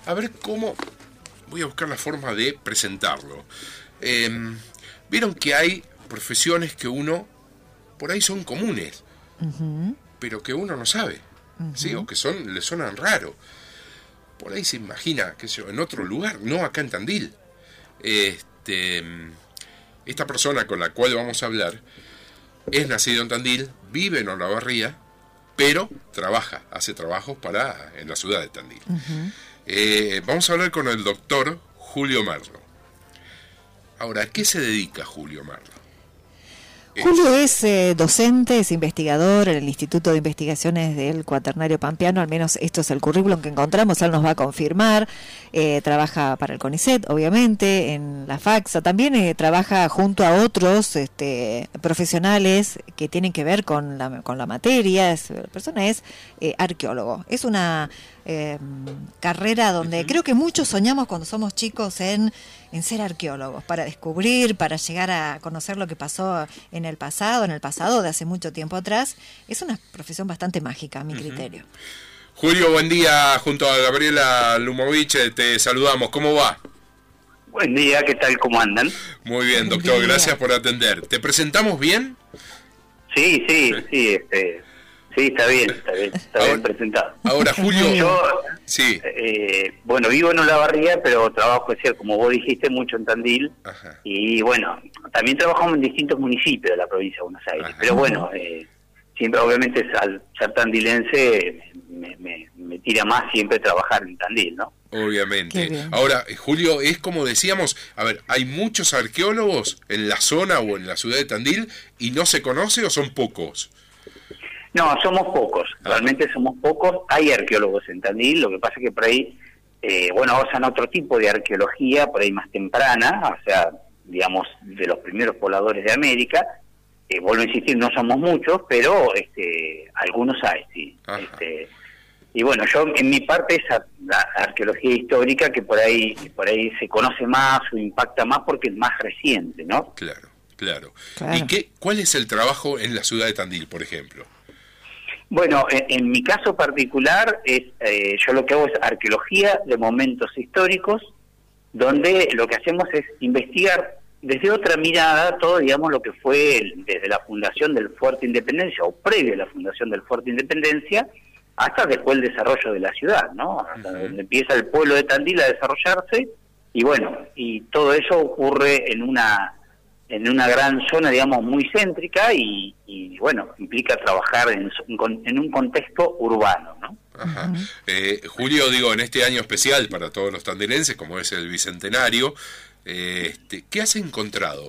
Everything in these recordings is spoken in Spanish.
a ver cómo... Voy a buscar la forma de presentarlo. Vieron que hay profesiones que uno, por ahí son comunes, pero que uno no sabe, ¿sí? O que le suenan raro. Por ahí se imagina, qué sé yo, en otro lugar, no acá en Tandil. Esta persona con la cual vamos a hablar es nacido en Tandil, vive en Olavarría, pero hace trabajos en la ciudad de Tandil. Vamos a hablar con el doctor Julio Merlo. Ahora, ¿a qué se dedica Julio Merlo? Julio es docente, es investigador en el Instituto de Investigaciones del Cuaternario Pampeano, al menos esto es el currículum que encontramos, él nos va a confirmar. Trabaja para el CONICET, obviamente, en la FACSA, también trabaja junto a otros profesionales que tienen que ver con la materia. La persona es arqueólogo. Es una carrera donde creo que muchos soñamos cuando somos chicos en ser arqueólogos, para descubrir, para llegar a conocer lo que pasó en el pasado de hace mucho tiempo atrás. Es una profesión bastante mágica, a mi criterio. Julio, buen día, junto a Gabriela Lumovich, te saludamos. ¿Cómo va? Buen día, ¿qué tal? ¿Cómo andan? Muy bien, doctor, gracias por atender. ¿Te presentamos bien? Sí, está bien presentado. Ahora, Julio... Yo, sí. Bueno, vivo en Olavarría, pero trabajo, como vos dijiste, mucho en Tandil. Ajá. Y bueno, también trabajamos en distintos municipios de la provincia de Buenos Aires. Ajá. Pero bueno, siempre, obviamente, al ser tandilense, me tira más siempre trabajar en Tandil, ¿no? Obviamente. Ahora, Julio, es como decíamos, a ver, ¿hay muchos arqueólogos en la zona o en la ciudad de Tandil y no se conoce o son pocos? No, somos pocos, realmente somos pocos. Hay arqueólogos en Tandil, lo que pasa es que por ahí, usan otro tipo de arqueología, por ahí más temprana, o sea, digamos, de los primeros pobladores de América. Vuelvo a insistir, no somos muchos, pero algunos hay, sí. Y bueno, yo en mi parte es la arqueología histórica, que por ahí se conoce más o impacta más porque es más reciente, ¿no? Claro. ¿Y cuál es el trabajo en la ciudad de Tandil, por ejemplo? Bueno, en mi caso particular, yo lo que hago es arqueología de momentos históricos, donde lo que hacemos es investigar desde otra mirada todo, digamos, lo que fue desde la fundación del Fuerte Independencia, o previo a la fundación del Fuerte Independencia, hasta después el desarrollo de la ciudad, ¿no? Hasta donde empieza el pueblo de Tandil a desarrollarse, y bueno, y todo eso ocurre en una gran zona, digamos, muy céntrica y bueno, implica trabajar en un contexto urbano, ¿no? Ajá. Julio, digo, en este año especial para todos los tandilenses, como es el Bicentenario, ¿qué has encontrado?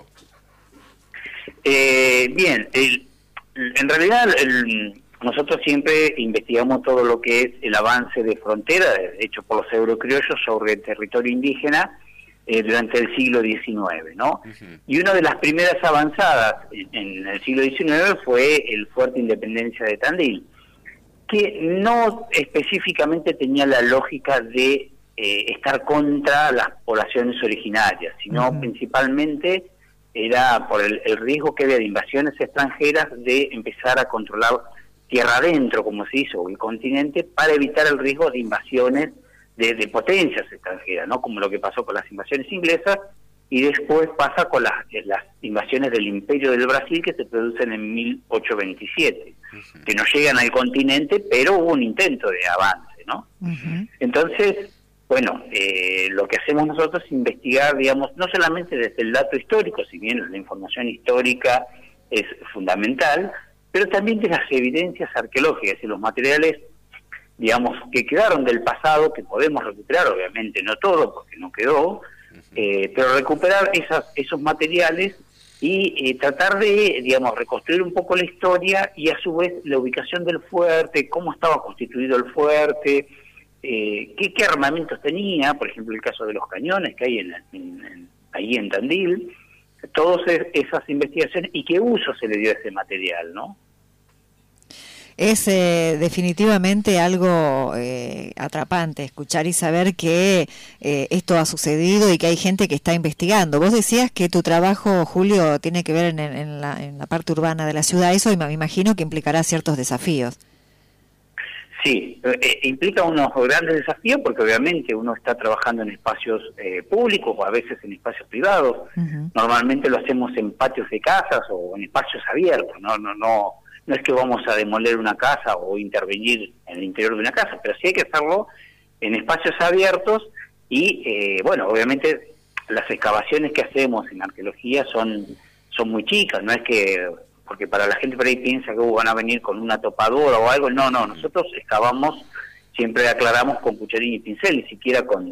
Bien, en realidad nosotros siempre investigamos todo lo que es el avance de frontera hecho por los eurocriollos sobre el territorio indígena durante el siglo XIX, ¿no? Y una de las primeras avanzadas en el siglo XIX fue el Fuerte Independencia de Tandil, que no específicamente tenía la lógica de estar contra las poblaciones originarias, sino principalmente era por el riesgo que había de invasiones extranjeras, de empezar a controlar tierra adentro, como se hizo, o el continente, para evitar el riesgo de invasiones de potencias extranjeras, ¿no? Como lo que pasó con las invasiones inglesas, y después pasa con las invasiones del Imperio del Brasil, que se producen en 1827, que no llegan al continente, pero hubo un intento de avance, ¿no? Entonces, bueno, lo que hacemos nosotros es investigar, digamos, no solamente desde el dato histórico, si bien la información histórica es fundamental, pero también de las evidencias arqueológicas y los materiales, digamos, que quedaron del pasado, que podemos recuperar, obviamente no todo, porque no quedó, pero recuperar esos materiales y tratar de, digamos, reconstruir un poco la historia y a su vez la ubicación del fuerte, cómo estaba constituido el fuerte, qué armamentos tenía, por ejemplo el caso de los cañones que hay ahí en Tandil, todas esas investigaciones y qué uso se le dio a ese material, ¿no? Es definitivamente algo atrapante escuchar y saber que esto ha sucedido y que hay gente que está investigando. Vos decías que tu trabajo, Julio, tiene que ver en la parte urbana de la ciudad. Eso me imagino que implicará ciertos desafíos. Sí, implica unos grandes desafíos porque obviamente uno está trabajando en espacios públicos o a veces en espacios privados. Normalmente lo hacemos en patios de casas o en espacios abiertos. No es que vamos a demoler una casa o intervenir en el interior de una casa, pero sí hay que hacerlo en espacios abiertos y, bueno, obviamente las excavaciones que hacemos en arqueología son muy chicas, no es que... porque para la gente por ahí piensa que van a venir con una topadora o algo. No, nosotros excavamos, siempre aclaramos con cucharín y pincel, ni siquiera con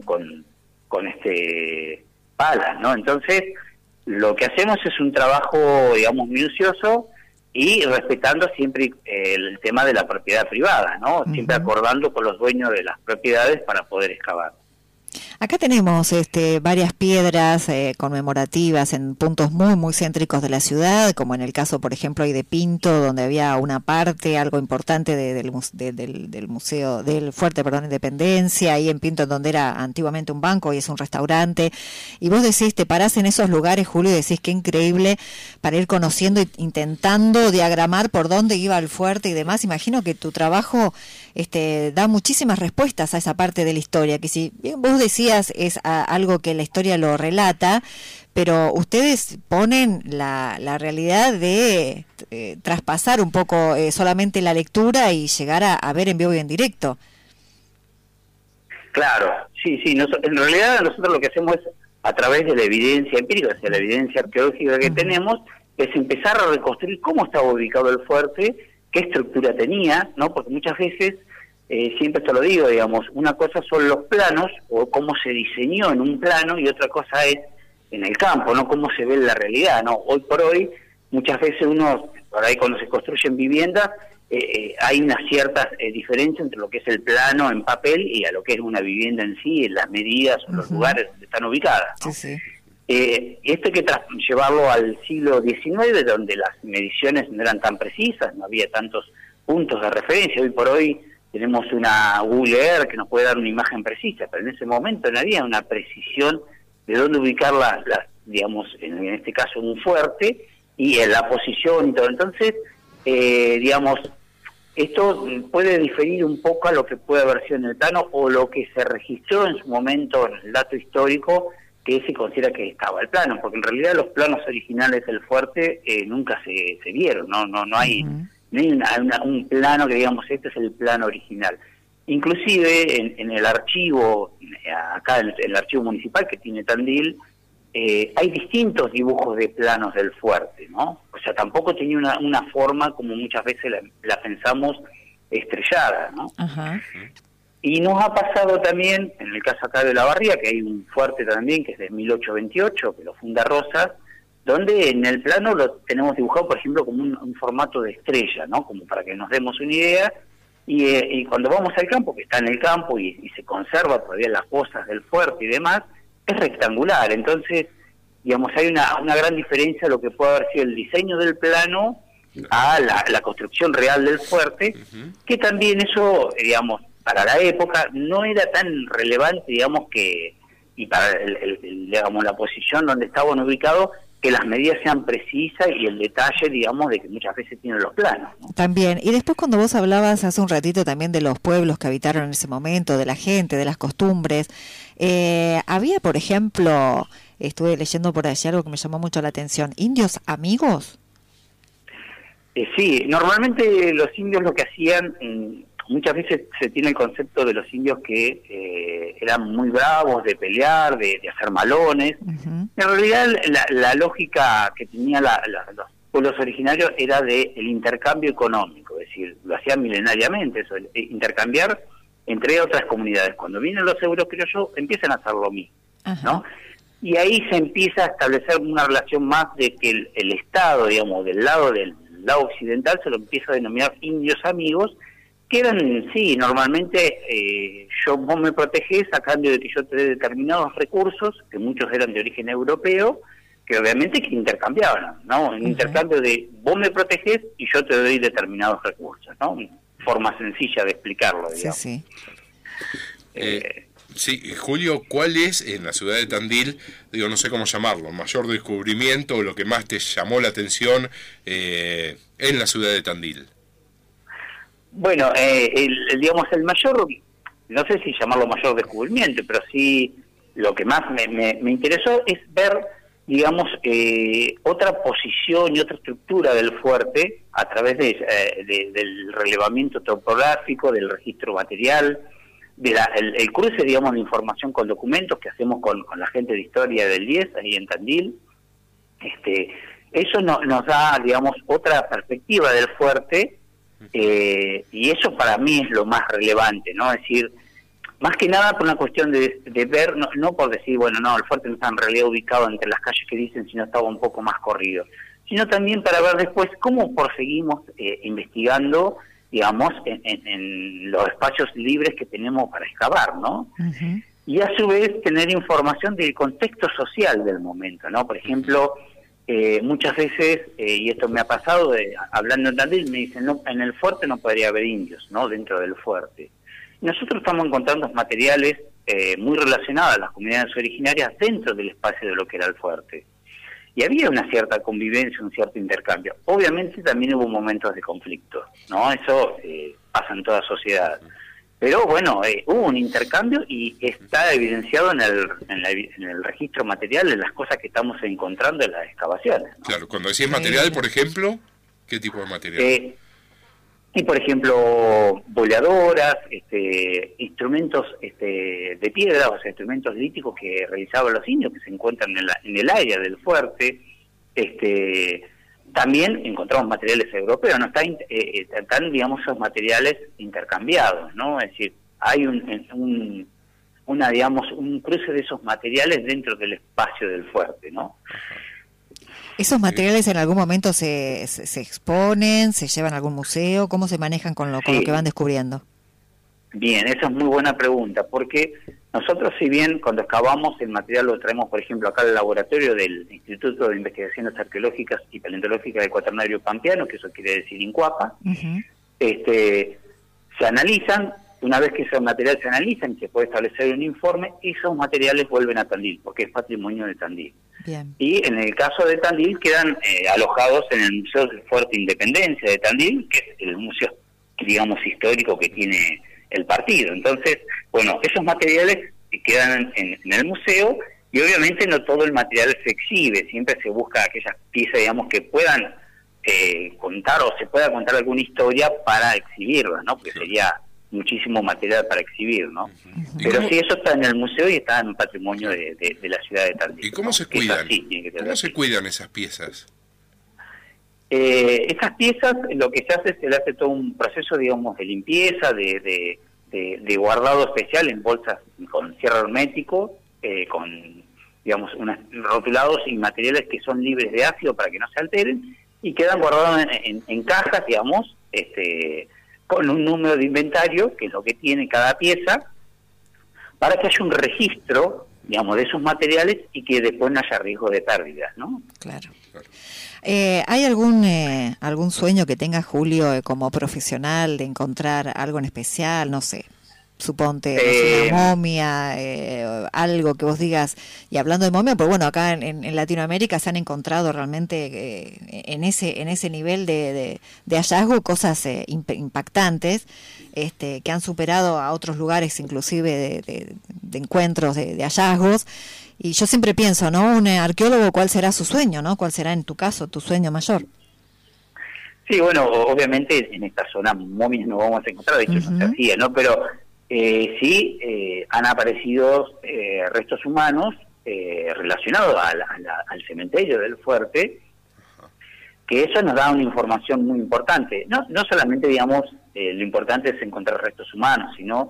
palas, ¿no? Entonces, lo que hacemos es un trabajo, digamos, minucioso y respetando siempre el tema de la propiedad privada, ¿no? Siempre acordando con los dueños de las propiedades para poder excavar. Acá tenemos varias piedras conmemorativas en puntos muy céntricos de la ciudad, como en el caso, por ejemplo, ahí de Pinto, donde había una parte, algo importante del museo, del Fuerte, Independencia, ahí en Pinto, donde era antiguamente un banco y es un restaurante. Y vos decís, te parás en esos lugares, Julio, y decís qué increíble para ir conociendo e intentando diagramar por dónde iba el fuerte y demás. Imagino que tu trabajo da muchísimas respuestas a esa parte de la historia, que si bien vos decías es algo que la historia lo relata, pero ustedes ponen la realidad de traspasar un poco solamente la lectura y llegar a ver en vivo y en directo. Claro, sí, en realidad nosotros lo que hacemos es, a través de la evidencia empírica, o sea, la evidencia arqueológica que tenemos, es empezar a reconstruir cómo estaba ubicado el fuerte, qué estructura tenía, ¿no? Porque muchas veces, siempre te lo digo, digamos, una cosa son los planos, o cómo se diseñó en un plano, y otra cosa es en el campo, ¿no? Cómo se ve en la realidad, ¿no? Hoy por hoy, muchas veces por ahí cuando se construyen viviendas, hay unas ciertas diferencias entre lo que es el plano en papel y a lo que es una vivienda en sí, en las medidas o los lugares donde están ubicadas, ¿no? Sí. Esto hay que llevarlo al siglo XIX, donde las mediciones no eran tan precisas, no había tantos puntos de referencia. Hoy por hoy tenemos una Google Earth que nos puede dar una imagen precisa, pero en ese momento no había una precisión de dónde ubicar digamos, en este caso un fuerte, y en la posición y todo. Entonces, digamos, esto puede diferir un poco a lo que puede haber sido en el plano o lo que se registró en su momento en el dato histórico, que se considera que estaba el plano, porque en realidad los planos originales del fuerte nunca se vieron, no hay un plano que digamos este es el plano original. Inclusive en el archivo, acá en el archivo municipal que tiene Tandil, hay distintos dibujos de planos del fuerte, ¿no? O sea, tampoco tenía una forma como muchas veces la pensamos estrellada, ¿no? Y nos ha pasado también, en el caso acá de La Barría, que hay un fuerte también, que es de 1828, que lo funda Rosas, donde en el plano lo tenemos dibujado, por ejemplo, como un formato de estrella, ¿no? Como para que nos demos una idea. Y cuando vamos al campo, que está en el campo y se conserva todavía las fosas del fuerte y demás, es rectangular. Entonces, digamos, hay una gran diferencia de lo que puede haber sido el diseño del plano a la construcción real del fuerte, que también eso, digamos, para la época no era tan relevante, digamos, y para digamos, la posición donde estaban ubicados, que las medidas sean precisas y el detalle, digamos, de que muchas veces tienen los planos, ¿no? También, y después cuando vos hablabas hace un ratito también de los pueblos que habitaron en ese momento, de la gente, de las costumbres, había, por ejemplo, estuve leyendo por allí algo que me llamó mucho la atención, ¿indios amigos? Sí, normalmente los indios lo que hacían, muchas veces se tiene el concepto de los indios que eran muy bravos, de pelear, de hacer malones. En realidad la lógica que tenían los pueblos originarios era del intercambio económico, es decir, lo hacían milenariamente, eso, intercambiar entre otras comunidades. Cuando vienen los eurocriollos empiezan a hacer lo mismo, ¿no? Y ahí se empieza a establecer una relación más de que el Estado, digamos, del lado occidental se lo empieza a denominar indios amigos, que eran, sí, normalmente vos me protegés a cambio de que yo te dé determinados recursos, que muchos eran de origen europeo, que obviamente que intercambiaban, ¿no? En intercambio de vos me protegés y yo te doy determinados recursos, ¿no? Forma sencilla de explicarlo, digamos. Sí. Sí, Julio, ¿cuál es en la ciudad de Tandil, no sé cómo llamarlo, el mayor descubrimiento o lo que más te llamó la atención en la ciudad de Tandil? Bueno, digamos, el mayor, no sé si llamarlo mayor descubrimiento, pero sí lo que más me interesó es ver, digamos, otra posición y otra estructura del fuerte a través del relevamiento topográfico, del registro material, el cruce, digamos, de información con documentos que hacemos con la gente de historia del 10 ahí en Tandil. Eso nos da, digamos, otra perspectiva del fuerte, y eso para mí es lo más relevante, ¿no? Es decir, más que nada por una cuestión de ver, no por decir, bueno, no, el fuerte no está en realidad ubicado entre las calles que dicen, sino estaba un poco más corrido, sino también para ver después cómo proseguimos investigando, digamos, en los espacios libres que tenemos para excavar, ¿no? Uh-huh. Y a su vez tener información del contexto social del momento, ¿no? Por ejemplo, muchas veces, y esto me ha pasado, hablando en Tandil, me dicen, no, en el fuerte no podría haber indios, ¿no? Dentro del fuerte. Nosotros estamos encontrando materiales muy relacionados a las comunidades originarias dentro del espacio de lo que era el fuerte. Y había una cierta convivencia, un cierto intercambio. Obviamente también hubo momentos de conflicto, ¿no? Eso pasa en toda sociedad. Pero bueno, hubo un intercambio y está evidenciado en el registro material de las cosas que estamos encontrando en las excavaciones, ¿no? Claro, cuando decís material, por ejemplo, ¿qué tipo de material? Y por ejemplo, boleadoras, instrumentos de piedra, o sea, instrumentos líticos que realizaban los indios que se encuentran en el área del fuerte. También encontramos materiales europeos, no están, digamos, esos materiales intercambiados, ¿no? Es decir, hay un cruce de esos materiales dentro del espacio del fuerte, ¿no? ¿Esos materiales en algún momento se exponen, se llevan a algún museo? ¿Cómo se manejan con lo que van descubriendo? Bien, esa es muy buena pregunta, porque nosotros, si bien cuando excavamos el material lo traemos, por ejemplo, acá al laboratorio del Instituto de Investigaciones Arqueológicas y Paleontológicas del Cuaternario Pampeano, que eso quiere decir INCUAPA, uh-huh. Se analizan. Una vez que esos materiales se analizan y se puede establecer un informe, esos materiales vuelven a Tandil, porque es patrimonio de Tandil. Bien. Y en el caso de Tandil quedan alojados en el Museo del Fuerte Independencia de Tandil, que es el museo, digamos, histórico que tiene el partido. Entonces, bueno, esos materiales quedan en el museo, y obviamente no todo el material se exhibe, siempre se busca aquellas piezas, digamos, que puedan contar o se pueda contar alguna historia para exhibirlas, ¿no? Porque sería muchísimo material para exhibir, ¿no? Uh-huh. Pero sí, eso está en el museo y está en el patrimonio de la ciudad de Tandil. ¿Y cómo, ¿no?, se cuidan? ¿Cómo se cuidan esas piezas? Esas piezas, lo que se hace, se le hace todo un proceso, digamos, de limpieza, de guardado especial en bolsas con cierre hermético, con, digamos, rotulados y materiales que son libres de ácido para que no se alteren, y quedan guardados en cajas, digamos, con un número de inventario, que es lo que tiene cada pieza, para que haya un registro, digamos, de esos materiales y que después no haya riesgo de pérdidas, ¿no? Claro. ¿Hay algún sueño que tenga Julio como profesional de encontrar algo en especial? No sé, suponte, no sé, una momia, algo que vos digas. Y hablando de momia, pues bueno, acá en Latinoamérica se han encontrado realmente en ese nivel de hallazgo cosas impactantes, que han superado a otros lugares inclusive de encuentros de hallazgos. Y yo siempre pienso, ¿no? Un arqueólogo, ¿cuál será su sueño, no? ¿Cuál será, en tu caso, tu sueño mayor? Sí, bueno, obviamente en esta zona momias no vamos a encontrar, de hecho uh-huh. No se hacía, ¿no? Pero sí han aparecido restos humanos relacionados al cementerio del fuerte, que eso nos da una información muy importante. No solamente, digamos, lo importante es encontrar restos humanos, sino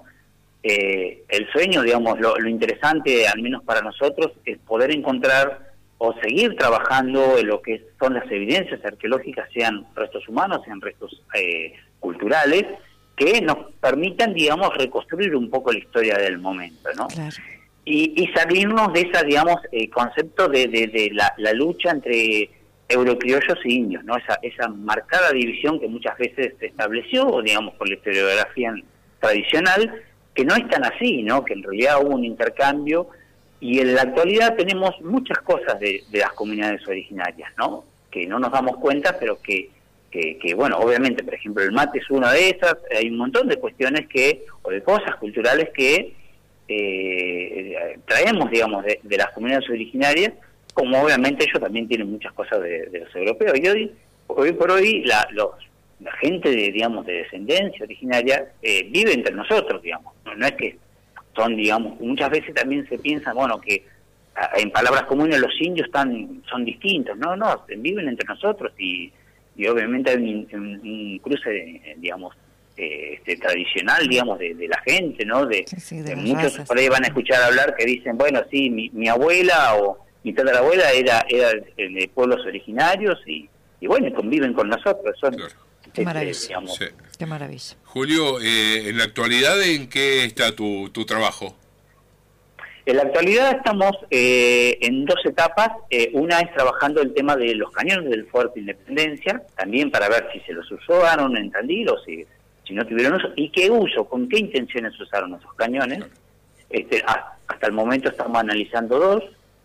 el sueño, digamos, lo interesante, al menos para nosotros, es poder encontrar o seguir trabajando en lo que son las evidencias arqueológicas, sean restos humanos, sean restos culturales, que nos permitan, digamos, reconstruir un poco la historia del momento, ¿no? Claro. Y salirnos de esa, digamos, concepto de la lucha entre eurocriollos y indios, ¿no? Esa marcada división que muchas veces se estableció, digamos, por la historiografía tradicional, que no es tan así, ¿no? Que en realidad hubo un intercambio, y en la actualidad tenemos muchas cosas de las comunidades originarias, ¿no? Que no nos damos cuenta, pero que que bueno, obviamente, por ejemplo, el mate es una de esas. Hay un montón de cuestiones o de cosas culturales que traemos, digamos, de las comunidades originarias, como obviamente ellos también tienen muchas cosas de los europeos. Y hoy por hoy la gente digamos, de descendencia originaria vive entre nosotros, digamos. No es que son, digamos, muchas veces también se piensa, bueno, que en palabras comunes los indios son distintos. No, viven entre nosotros y obviamente hay un cruce, digamos, tradicional, digamos, de la gente, ¿no? De muchos razas. Por ahí van a escuchar hablar que dicen, bueno, sí, mi abuela o mi tatarabuela era de pueblos originarios y bueno, conviven con nosotros. Son, claro. Qué maravilla. Sí. Qué maravilla. Julio, en la actualidad, ¿en qué está tu trabajo? En la actualidad estamos en dos etapas. Una es trabajando el tema de los cañones del Fuerte Independencia, también para ver si se los usaron en Tandil o si no tuvieron uso, y qué uso, con qué intenciones usaron esos cañones. Hasta el momento estamos analizando dos,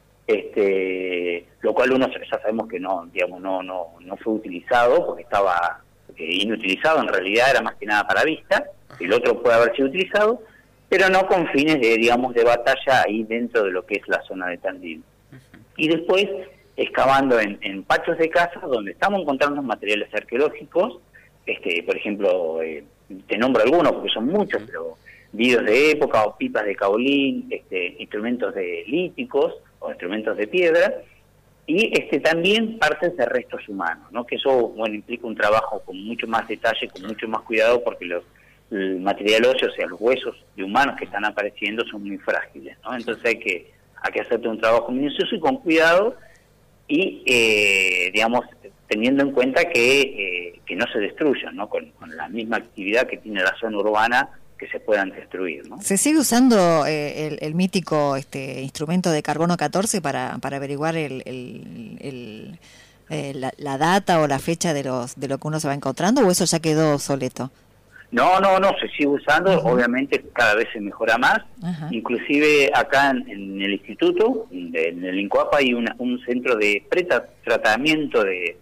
lo cual uno ya sabemos que no fue utilizado porque estaba inutilizado, en realidad era más que nada para vista. El otro puede haber sido utilizado, pero no con fines de batalla ahí dentro de lo que es la zona de Tandil. Y después, excavando en patios de casa, donde estamos encontrando materiales arqueológicos, por ejemplo, te nombro algunos porque son muchos, pero vidrios de época o pipas de caolín, instrumentos líticos o instrumentos de piedra, y también partes de restos humanos, ¿no? Que eso, bueno, implica un trabajo con mucho más detalle, con mucho más cuidado, porque el material óseo, o sea, los huesos de humanos que están apareciendo son muy frágiles, ¿no? Entonces hay que hacerte un trabajo minucioso y con cuidado y, digamos, teniendo en cuenta que no se destruyan, ¿no? Con la misma actividad que tiene la zona urbana, que se puedan destruir, ¿no? ¿Se sigue usando el mítico instrumento de carbono 14 para averiguar la data o la fecha de lo que uno se va encontrando, o eso ya quedó obsoleto? No, se sigue usando. Obviamente cada vez se mejora más. Inclusive acá en el instituto, en el INCOAPA, hay un centro de pretratamiento de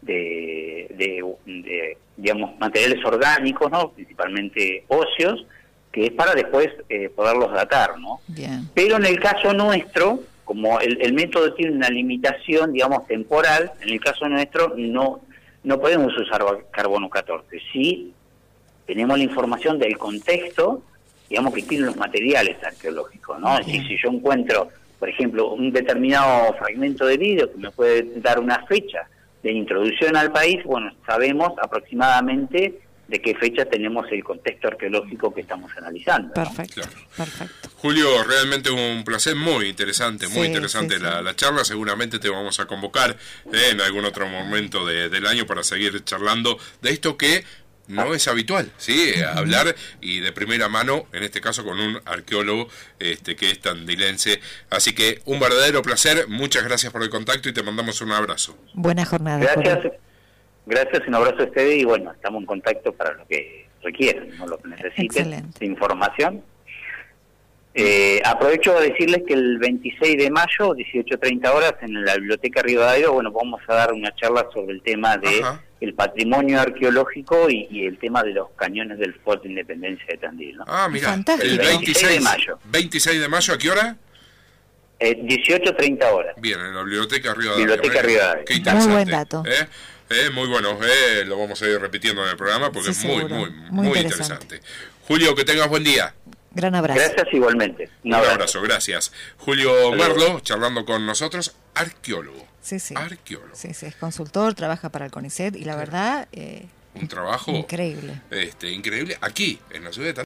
digamos, materiales orgánicos, ¿no? Principalmente óseos, que es para después poderlos datar, ¿no? Bien. Pero en el caso nuestro, como el método tiene una limitación, digamos, temporal, en el caso nuestro no podemos usar carbono 14. Sí tenemos la información del contexto, digamos, que tienen los materiales arqueológicos, ¿no? Es decir, si yo encuentro, por ejemplo, un determinado fragmento de vidrio que me puede dar una fecha de introducción al país, bueno, sabemos aproximadamente de qué fecha tenemos el contexto arqueológico que estamos analizando, ¿no? Perfecto, claro. Perfecto. Julio, realmente un placer, muy interesante la charla. Seguramente te vamos a convocar en algún otro momento del año para seguir charlando de esto que no es habitual, ¿sí? Hablar y de primera mano, en este caso con un arqueólogo que es tandilense. Así que un verdadero placer, muchas gracias por el contacto y te mandamos un abrazo. Buena jornada. Gracias, un abrazo a ustedes y bueno, estamos en contacto para lo que requieran, ¿no? Lo que necesiten de información. Aprovecho a decirles que el 26 de mayo, 18:30 horas, en la Biblioteca Rivadavia, bueno, vamos a dar una charla sobre el tema de el patrimonio arqueológico y el tema de los cañones del Fuerte Independencia de Tandil, ¿no? Mira, fantástico. El 26 de mayo. 26 de mayo, ¿a qué hora? 18:30 horas. Bien, en la Biblioteca Rivadavia. Qué interesante. Muy buen dato. Muy bueno, lo vamos a ir repitiendo en el programa porque es muy interesante. Julio, que tengas buen día. Gran abrazo. Gracias igualmente. Un abrazo, gracias. Julio Merlo, charlando con nosotros, arqueólogo. Sí. Arqueólogo. Sí, es consultor, trabaja para el CONICET y la verdad... un trabajo increíble. Increíble aquí, en la ciudad de